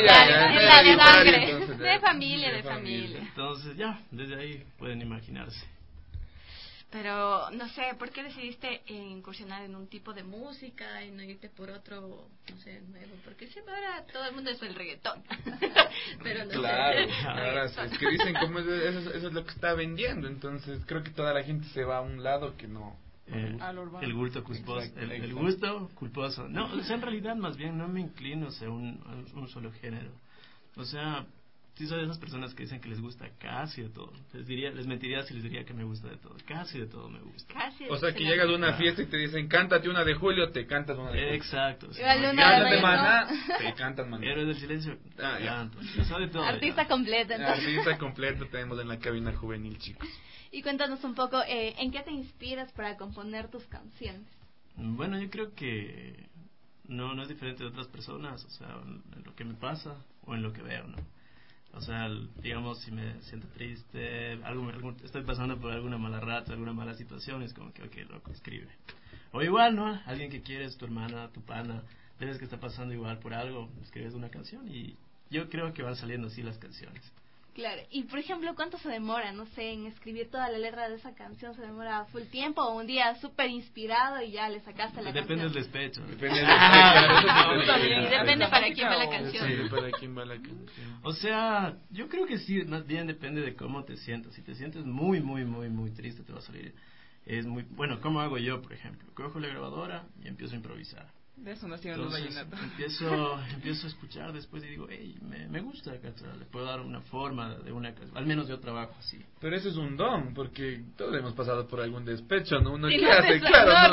cantan. De familia. Entonces ya, desde ahí pueden imaginarse. Pero, no sé, ¿por qué decidiste incursionar en un tipo de música y no irte por otro, no sé, nuevo? Porque siempre ahora todo el mundo es el reggaetón. Pero no claro, ahora es que dicen cómo eso es lo que está vendiendo, entonces creo que toda la gente se va a un lado que no... el gusto culposo. El gusto culposo. No, o sea, en realidad más bien no me inclino hacia un solo género. O sea, sí soy de esas personas que dicen que les gusta casi de todo. Les mentiría si les diría que me gusta de todo. Casi de todo me gusta. O sea, que llegas a una fiesta y te dicen, cántate una de Julio, te cantas una de Julio. Exacto. Sí. Cántate Maná, te cantas Maná. Héroes del Silencio, canto. De todo, artista completo. Artista completo tenemos en la cabina juvenil, chicos. Y cuéntanos un poco, ¿en qué te inspiras para componer tus canciones? Bueno, yo creo que no es diferente de otras personas, o sea, en lo que me pasa o en lo que veo, ¿no? O sea, digamos, si me siento triste, estoy pasando por alguna mala racha, alguna mala situación, es como que, ok, loco, escribe. O igual, ¿no? Alguien que quieres, tu hermana, tu pana, ves que está pasando igual por algo, escribes una canción y yo creo que van saliendo así las canciones. Claro, y por ejemplo, ¿cuánto se demora, no sé, en escribir toda la letra de esa canción? ¿Se demora full tiempo o un día súper inspirado y ya le sacaste la Depende canción? Del despecho. Depende del despecho. Y depende para quién va la canción. Sí, para quién va la canción. O sea, yo creo que sí, más bien depende de cómo te sientas. Si te sientes muy, muy, muy, muy triste, te va a salir. Es muy bueno, ¿cómo hago yo, por ejemplo? Cojo la grabadora y empiezo a improvisar. De eso nacieron los vallenatos. Empiezo a escuchar después y digo, hey, me gusta cantar, le puedo dar una forma de una canción, al menos yo trabajo así. Pero eso es un don, porque todos hemos pasado por algún despecho, ¿no? Uno sí, ¿qué hace? Claro,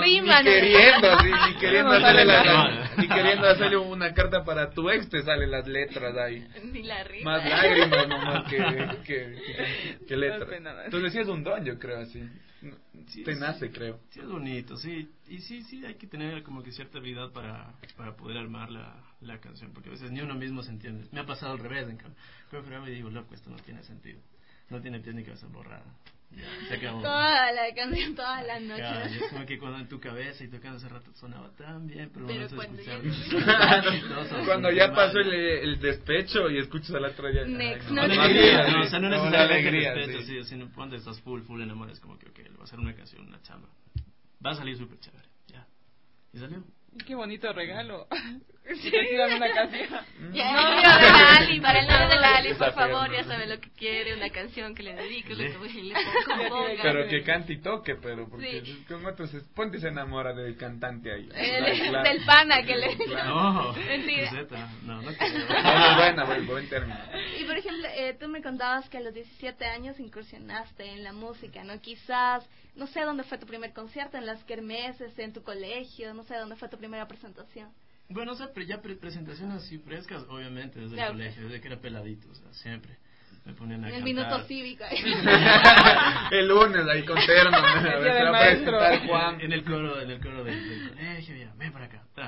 ni queriendo hacerle una carta para tu ex te salen las letras ahí. Ni la rima. Más lágrimas nomás que letras. Entonces sí es un don, yo creo, así. Sí, te nace, creo. Sí, es bonito, sí. Y sí, hay que tener como que cierta habilidad para poder armar la canción, porque a veces ni uno mismo se entiende. Me ha pasado al revés, en cambio. Creo y digo, loco, esto no tiene sentido. No tiene pies ni cabeza borrada. Ya, se acabó. Toda la canción, toda la noche. Claro, es como que cuando en tu cabeza y tocando hace rato sonaba tan bien, pero no cuando cuando ya pasó el despecho y escuchas al otro día. No, o sea, no necesariamente el despecho, sí, sino cuando estás full enamorado, es como que, ok, le voy a hacer una canción, una chamba. Va a salir súper chévere, ya. Y salió. Qué bonito regalo. Si te pidan una canción. Ya, novio de Lali, para el novio de Lali, por favor, ya sabe lo que quiere, una canción que le dedique, lo que le ponga. Pero que cante y toque, pero porque con otros, ponte se enamora del cantante ahí. Del pana que le... No, mentira. No buen término. Y por ejemplo, tú me contabas que a los 17 años incursionaste en la música, ¿no? Quizás, no sé dónde fue tu primer concierto, en las kermeses, en tu colegio, no sé dónde fue tu primera presentación. Bueno, o sea, ya presentaciones así frescas, obviamente, desde el colegio, desde que era peladito, o sea, siempre me ponían a en el cantar. minuto cívico. El lunes, ahí con terno, a ver, se va a presentar Juan. En el coro del colegio, ya, ven para acá,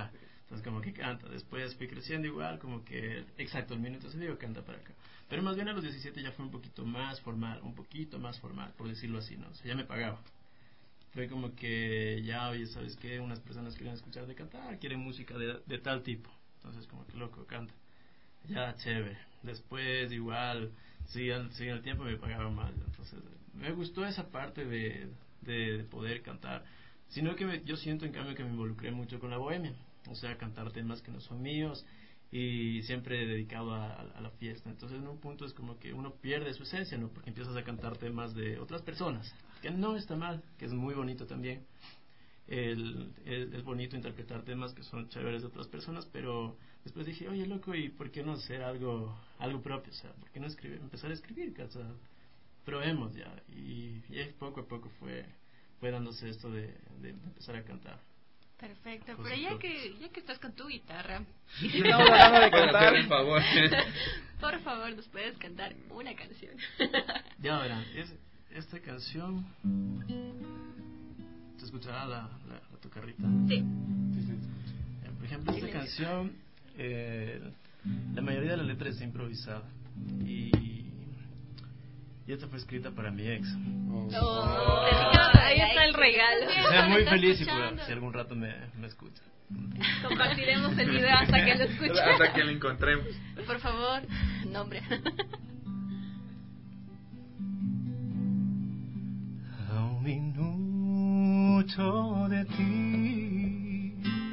Entonces como que canta. Después fui creciendo igual, como que exacto, el minuto se dio, canta para acá. Pero más bien a los 17 ya fue un poquito más formal, por decirlo así, ¿no? O sea, ya me pagaba. Fue como que ya, oye, ¿sabes qué? Unas personas quieren escuchar de cantar, quieren música de tal tipo. Entonces como que loco, canta. Ya, chévere. Después igual, sí, en el tiempo me pagaba mal. Entonces me gustó esa parte de poder cantar. Sino que yo siento en cambio que me involucré mucho con la bohemia. O sea, cantar temas que no son míos y siempre dedicado a la fiesta. Entonces en un punto es como que uno pierde su esencia, ¿no? Porque empiezas a cantar temas de otras personas, que no está mal, que es muy bonito también. Es bonito interpretar temas que son chéveres de otras personas, pero después dije, oye loco, ¿y por qué no hacer algo propio? O sea, ¿por qué no empezar a escribir? O sea, probemos ya. Y poco a poco fue dándose esto de empezar a cantar. Perfecto, pero ya que estás con tu guitarra, por favor, nos puedes cantar una canción. Ya verán, esta canción, ¿te escuchará la tocarrita? Sí. Por ejemplo, esta canción, la mayoría de la letra es improvisada y esta fue escrita para mi ex. Ahí está el regalo. Estoy muy feliz si algún rato me escucha. Compartiremos el video hasta que lo escuche. Hasta que lo encontremos. Por favor, nombre. A un minuto de ti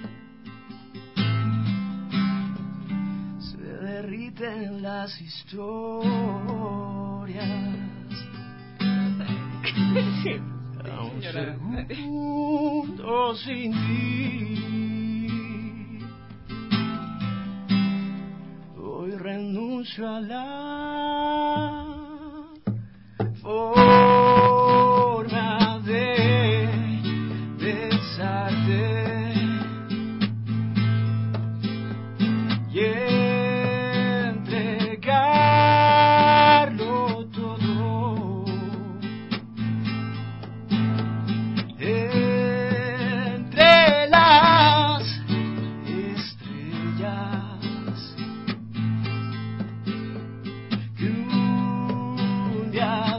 se derriten las historias. A un segundo sin ti, hoy renuncio a la forma de besarte y entregarlo todo. Entre las estrellas que un día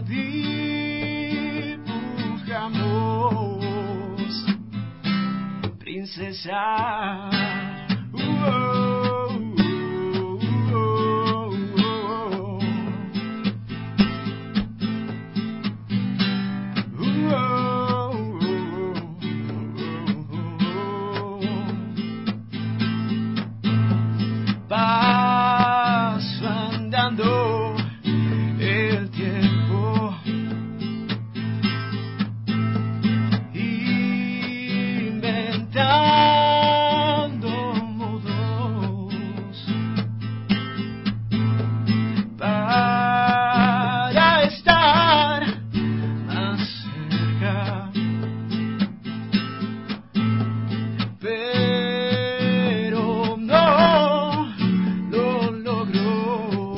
dibujamos, princesa. Paso andando el tiempo, inventando modos para estar más cerca, pero no lo logró.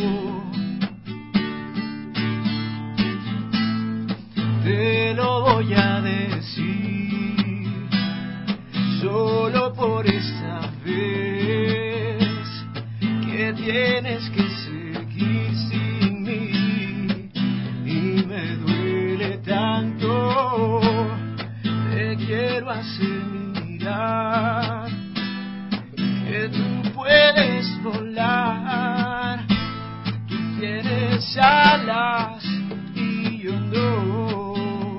Te lo voy a decir solo por esta vez, que tienes que seguir sin mí y me duele tanto. Te quiero hacer mirar que tú puedes volar, tú tienes alas y yo no.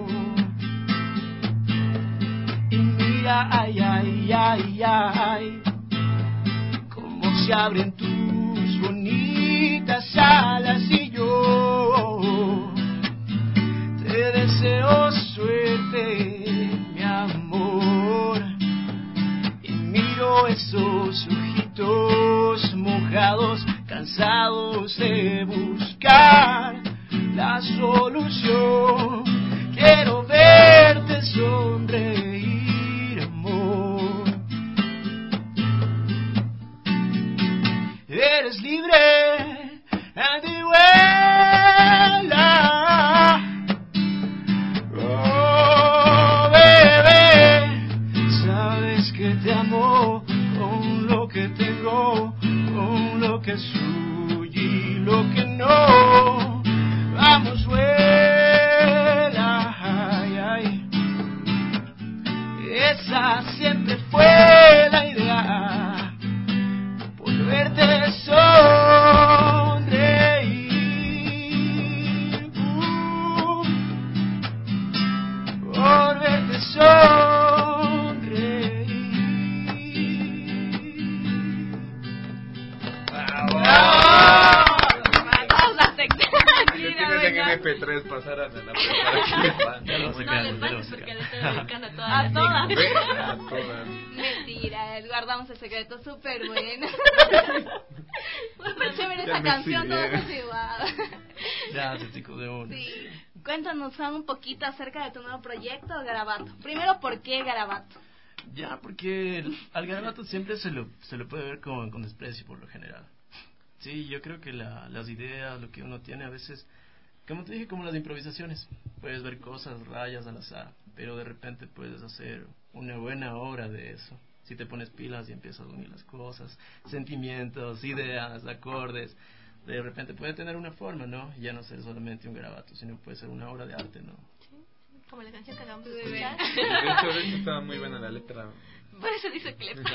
Y mira, ay, ay, ay, ay, cómo se abren tus bonitas alas y yo te deseo suerte, mi amor. Y miro esos ojitos mojados, cansados de buscar la solución. Quiero verte sonreír, amor. Eres libre, anda y vuela. Oh, bebé, sabes que te amo con lo que no. Vamos, vuela, ay, ay. Esa siempre fue la idea, por verte sonreír, por verte sonreír. MP3 pasaran a la preparación. Ya lo sacaron, porque le estoy dedicando a todas. A todas. Mentira, guardamos el secreto, súper bueno. Súper chévere esa canción, todos motivados. Gracias, chicos, de uno. Sí. Cuéntanos un poquito acerca de tu nuevo proyecto, Garabato. Primero, ¿por qué Garabato? Ya, porque al garabato siempre se lo puede ver con desprecio por lo general. Sí, yo creo que las ideas, lo que uno tiene a veces, como te dije, como las improvisaciones, puedes ver cosas, rayas al azar, pero de repente puedes hacer una buena obra de eso. Si te pones pilas y empiezas a unir las cosas, sentimientos, ideas, acordes, de repente puede tener una forma, ¿no? Ya no ser solamente un garabato, sino puede ser una obra de arte, ¿no? Sí, como la canción que acabamos de escuchar. De hecho estaba muy buena la letra. Por eso dice que le No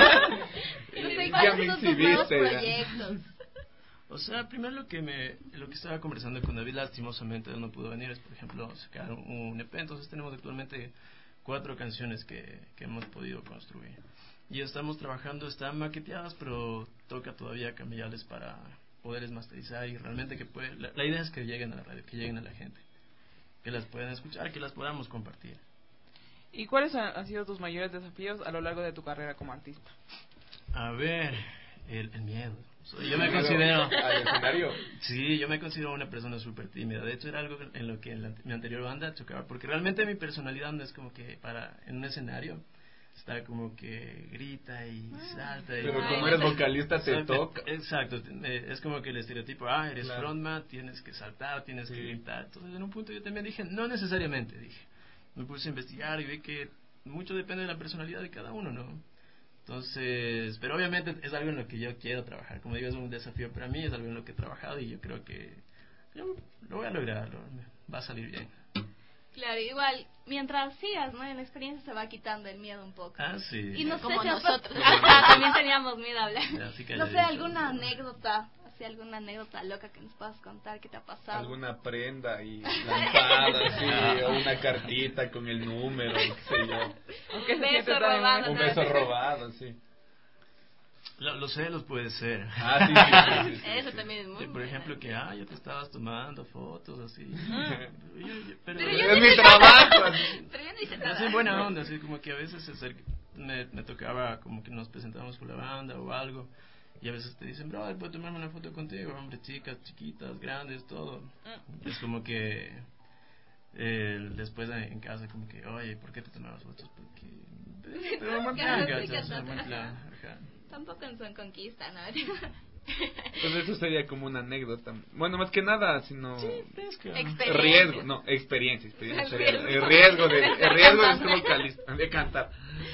sé, ¿cuáles son tus nuevos proyectos? O sea, primero lo que estaba conversando con David, lastimosamente él no pudo venir, es por ejemplo sacar un EP. Entonces tenemos actualmente 4 canciones que hemos podido construir y estamos trabajando, están maqueteadas, pero toca todavía cambiarles para poderles masterizar y realmente que la idea es que lleguen a la radio, que lleguen a la gente, que las puedan escuchar, que las podamos compartir. ¿Y cuáles han sido tus mayores desafíos a lo largo de tu carrera como artista? A ver, el miedo. Yo me considero... ¿Al escenario? Sí, yo me considero una persona súper tímida. De hecho, era algo en lo que en mi anterior banda chocaba, porque realmente mi personalidad no es como que en un escenario está como que grita y salta. Pero como eres vocalista te toca. Exacto, es como que el estereotipo, eres frontman, tienes que saltar, tienes que gritar. Entonces en un punto yo también dije, no necesariamente, me puse a investigar y vi que mucho depende de la personalidad de cada uno, ¿no? Entonces, pero obviamente es algo en lo que yo quiero trabajar. Como digo, es un desafío para mí, es algo en lo que he trabajado y yo creo que yo lo voy a lograr, va a salir bien. Claro, igual, mientras sigas, ¿no? En la experiencia se va quitando el miedo un poco. Sí. Y no como sé, nosotros. También teníamos miedo a hablar. No sé, alguna anécdota loca que nos puedas contar, ¿qué te ha pasado? Alguna prenda y lanzada, sí, o una cartita con el número, qué sé yo. Un beso robado. Un beso robado, sí. Los celos puede ser. Sí. Eso también es muy por ejemplo, que yo te estabas tomando fotos así. Pero es mi trabajo. Pero yo no hice nada. Así buena onda, así como que a veces me tocaba como que nos presentábamos con la banda o algo. Y a veces te dicen, bro, ¿puedo tomarme una foto contigo? Hombre, chicas, chiquitas, grandes, todo. Es como que después en casa como que, oye, ¿por qué te tomabas fotos? Porque... Pero buen plan, ¿cachai? Buen plan, ajá. Tampoco son conquista, ¿no? Pues eso sería como una anécdota. Bueno, más que nada, sino experiencia. El riesgo de ser vocalista, de cantar.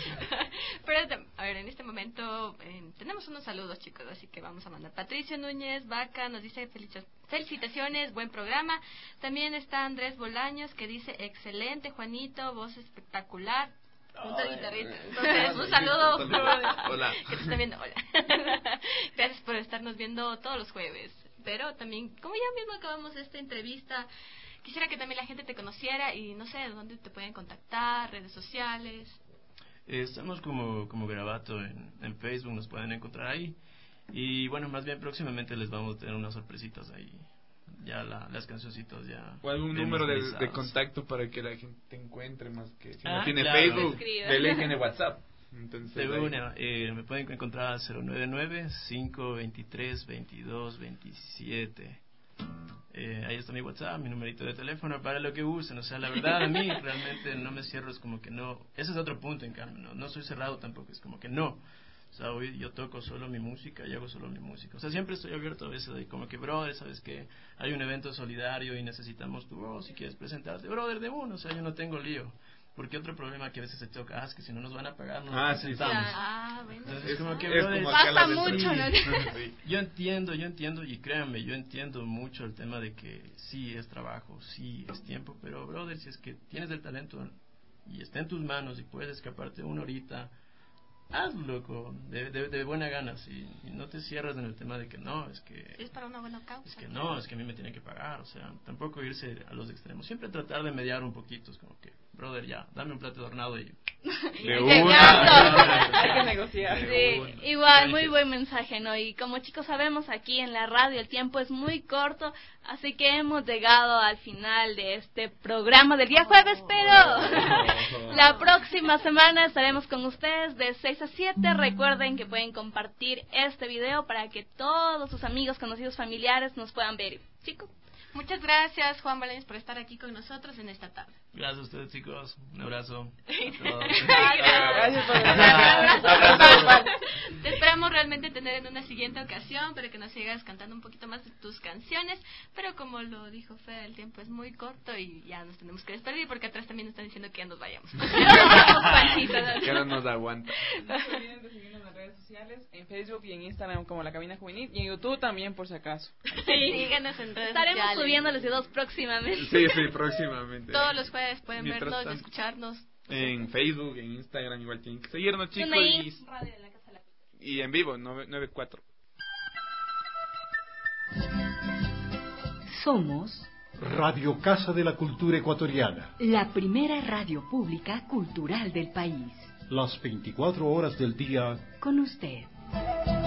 Pero, a ver, en este momento tenemos unos saludos, chicos, así que vamos a mandar. Patricio Núñez Vaca nos dice felicitaciones, buen programa. También está Andrés Bolaños que dice excelente, Juanito, voz espectacular. Punto de guitarrista. Entonces, un saludo. Hola. Que te están viendo. Hola. Gracias por estarnos viendo todos los jueves. Pero también, como ya mismo acabamos esta entrevista, quisiera que también la gente te conociera y no sé, dónde te pueden contactar, redes sociales. Estamos como Garabato en Facebook, nos pueden encontrar ahí. Y bueno, más bien próximamente les vamos a tener unas sorpresitas ahí. Ya las cancioncitas ya. O algún número de contacto para que la gente te encuentre, más que si no tiene claro. Facebook, de tiene WhatsApp. Entonces, me pueden encontrar al 099-523-2227. Ahí está mi WhatsApp, mi numerito de teléfono para lo que usen. O sea, la verdad a mí realmente no me cierro, es como que no. Ese es otro punto, en cambio, no soy cerrado tampoco, es como que no. O sea, hoy yo toco solo mi música y hago solo mi música. O sea, siempre estoy abierto a veces de como que, brother, ¿sabes qué? Hay un evento solidario y necesitamos tu voz, si quieres presentarte, brother, de uno. O sea, yo no tengo lío. Porque otro problema que a veces se toca, es que si no nos van a pagar, no nos presentamos. Bueno. Entonces, es como que pasa mucho, ¿no? Yo entiendo, y créanme, yo entiendo mucho el tema de que sí es trabajo, sí es tiempo, pero brother, si es que tienes el talento y está en tus manos y puedes escaparte una horita, hazlo, loco, de buena gana, sí, y no te cierras en el tema de que no, es que... Si es para una buena causa. Es que no, es que a mí me tienen que pagar, o sea, tampoco irse a los extremos, siempre tratar de mediar un poquito, es como que, brother, ya, dame un plato de hornado y... Hay que negociar. Sí, igual, muy buen mensaje, ¿no? Y como chicos sabemos, aquí en la radio el tiempo es muy corto, así que hemos llegado al final de este programa del día jueves, pero la próxima semana estaremos con ustedes de 6 a 7. Recuerden que pueden compartir este video para que todos sus amigos, conocidos, familiares nos puedan ver. Chicos. Muchas gracias, Juan Valencia, por estar aquí con nosotros en esta tarde. Gracias a ustedes, chicos. Un abrazo. Gracias por Te esperamos realmente tener en una siguiente ocasión para que nos sigas cantando un poquito más de tus canciones. Pero como lo dijo Fer, el tiempo es muy corto y ya nos tenemos que despedir porque atrás también nos están diciendo que ya nos vayamos. Que no nos aguanta. No se olviden de seguirnos en las redes sociales, en Facebook y en Instagram como La Cabina Juvenil, y en YouTube también por si acaso. Sí, síganos en redes Estaremos sociales. subiendo los videos próximamente. Sí, próximamente. Todos los jueves pueden Mientras vernos, tanto, escucharnos. En Facebook, en Instagram, igual tienen que seguirnos, chicos. Y en vivo, 94. Somos Radio Casa de la Cultura Ecuatoriana. la primera radio pública cultural del país. Las 24 horas del día. Con usted.